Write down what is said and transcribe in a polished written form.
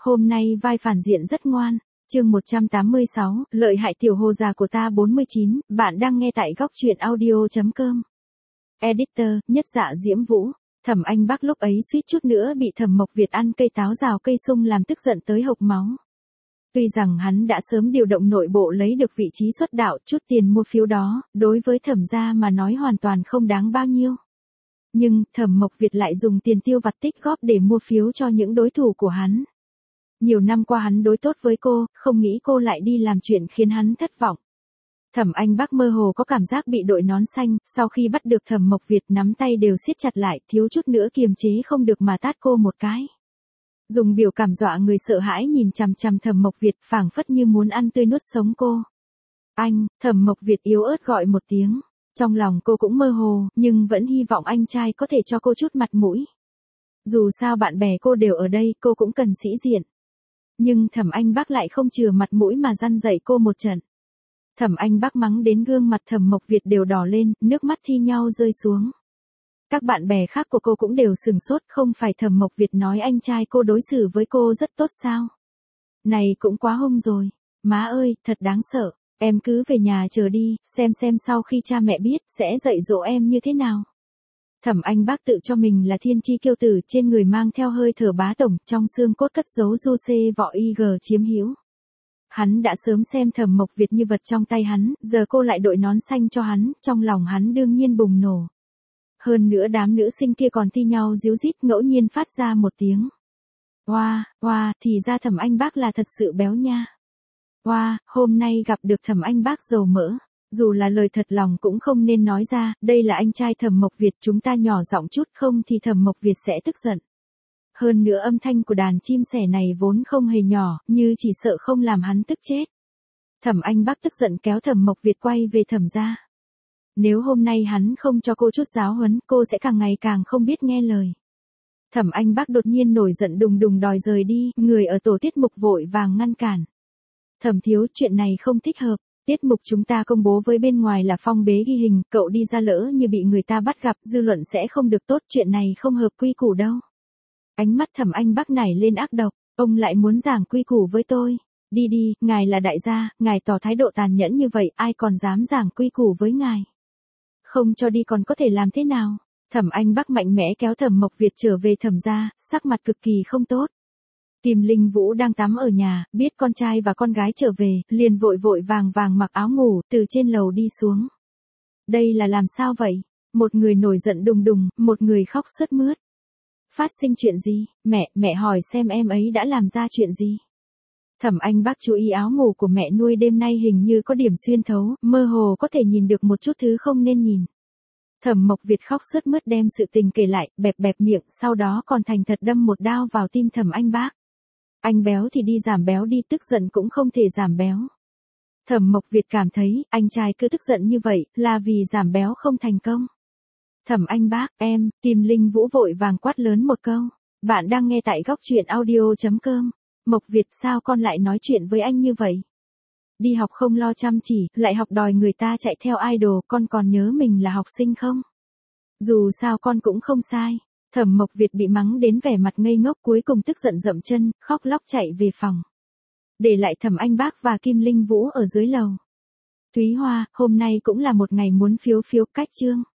hôm nay vai phản diện rất ngoan. Chương 186, lợi hại tiểu hồ già của ta 49, bạn đang nghe tại góc truyện audio.com. Editor, Nhất Dạ Diễm Vũ. Thẩm Anh Bắc lúc ấy suýt chút nữa bị Thẩm Mộc Việt ăn cây táo rào cây sung làm tức giận tới hộc máu. Tuy rằng hắn đã sớm điều động nội bộ lấy được vị trí xuất đạo, chút tiền mua phiếu đó, đối với Thẩm gia mà nói hoàn toàn không đáng bao nhiêu. Nhưng, Thẩm Mộc Việt lại dùng tiền tiêu vặt tích góp để mua phiếu cho những đối thủ của hắn. Nhiều năm qua hắn đối tốt với cô, không nghĩ cô lại đi làm chuyện khiến hắn thất vọng. Thẩm Anh Bắc mơ hồ có cảm giác bị đội nón xanh, sau khi bắt được Thẩm Mộc Việt nắm tay đều siết chặt lại, thiếu chút nữa kiềm chế không được mà tát cô một cái. Dùng biểu cảm dọa người sợ hãi nhìn chằm chằm Thẩm Mộc Việt, phảng phất như muốn ăn tươi nuốt sống cô. Anh, Thẩm Mộc Việt yếu ớt gọi một tiếng. Trong lòng cô cũng mơ hồ, nhưng vẫn hy vọng anh trai có thể cho cô chút mặt mũi. Dù sao bạn bè cô đều ở đây, cô cũng cần sĩ diện. Nhưng Thẩm Anh Bắc lại không chừa mặt mũi mà răn dạy cô một trận. Thẩm Anh Bắc mắng đến gương mặt Thẩm Mộc Việt đều đỏ lên, nước mắt thi nhau rơi xuống. Các bạn bè khác của cô cũng đều sừng sốt, không phải Thẩm Mộc Việt nói anh trai cô đối xử với cô rất tốt sao? Này cũng quá hung rồi. Má ơi, thật đáng sợ. Em cứ về nhà chờ đi, xem sau khi cha mẹ biết, sẽ dạy dỗ em như thế nào. Thẩm Anh Bắc tự cho mình là thiên chi kiêu tử, trên người mang theo hơi thở bá tổng, trong xương cốt cất giấu du xê võ IG chiếm hữu. Hắn đã sớm xem Thẩm Mộc Việt như vật trong tay hắn, giờ cô lại đội nón xanh cho hắn, trong lòng hắn đương nhiên bùng nổ. Hơn nữa đám nữ sinh kia còn thi nhau díu dít, ngẫu nhiên phát ra một tiếng. Oa, thì ra Thẩm Anh Bắc là thật sự béo nha. Oa, hôm nay gặp được Thẩm Anh Bắc dầu mỡ. Dù là lời thật lòng cũng không nên nói ra, đây là anh trai Thẩm Mộc Việt, chúng ta nhỏ giọng chút không thì Thẩm Mộc Việt sẽ tức giận. Hơn nữa âm thanh của đàn chim sẻ này vốn không hề nhỏ, như chỉ sợ không làm hắn tức chết. Thẩm Anh Bắc tức giận kéo Thẩm Mộc Việt quay về Thẩm gia. Nếu hôm nay hắn không cho cô chút giáo huấn, cô sẽ càng ngày càng không biết nghe lời. Thẩm Anh Bắc đột nhiên nổi giận đùng đùng đòi rời đi, người ở tổ tiết mục vội vàng ngăn cản. Thẩm thiếu, chuyện này không thích hợp. Tiết mục chúng ta công bố với bên ngoài là phong bế ghi hình, cậu đi ra lỡ như bị người ta bắt gặp, dư luận sẽ không được tốt, chuyện này không hợp quy củ đâu. Ánh mắt Thẩm Anh Bắc nảy lên ác độc, ông lại muốn giảng quy củ với tôi. Đi, ngài là đại gia, ngài tỏ thái độ tàn nhẫn như vậy, ai còn dám giảng quy củ với ngài. Không cho đi còn có thể làm thế nào? Thẩm Anh Bắc mạnh mẽ kéo Thẩm Mộc Việt trở về Thẩm gia, sắc mặt cực kỳ không tốt. Kim Linh Vũ đang tắm ở nhà, biết con trai và con gái trở về, liền vội vàng mặc áo ngủ, từ trên lầu đi xuống. Đây là làm sao vậy? Một người nổi giận đùng đùng, một người khóc sướt mướt. Phát sinh chuyện gì? Mẹ hỏi xem em ấy đã làm ra chuyện gì? Thẩm Anh Bắc chú ý áo ngủ của mẹ nuôi đêm nay hình như có điểm xuyên thấu, mơ hồ có thể nhìn được một chút thứ không nên nhìn. Thẩm Mộc Việt khóc sướt mướt đem sự tình kể lại, bẹp miệng, sau đó còn thành thật đâm một đao vào tim Thẩm Anh Bắc. Anh béo thì đi giảm béo đi, tức giận cũng không thể giảm béo. Thẩm Mộc Việt cảm thấy, anh trai cứ tức giận như vậy, là vì giảm béo không thành công. Thẩm Anh Bắc, em, Kim Linh Vũ vội vàng quát lớn một câu. Bạn đang nghe tại góc truyện audio.com. Mộc Việt, sao con lại nói chuyện với anh như vậy? Đi học không lo chăm chỉ, lại học đòi người ta chạy theo idol, con còn nhớ mình là học sinh không? Dù sao con cũng không sai. Thẩm Mộc Việt bị mắng đến vẻ mặt ngây ngốc, cuối cùng tức giận dậm chân, khóc lóc chạy về phòng. Để lại Thẩm Anh Bắc và Kim Linh Vũ ở dưới lầu. Thúy Hoa, hôm nay cũng là một ngày muốn phiếu cách chương.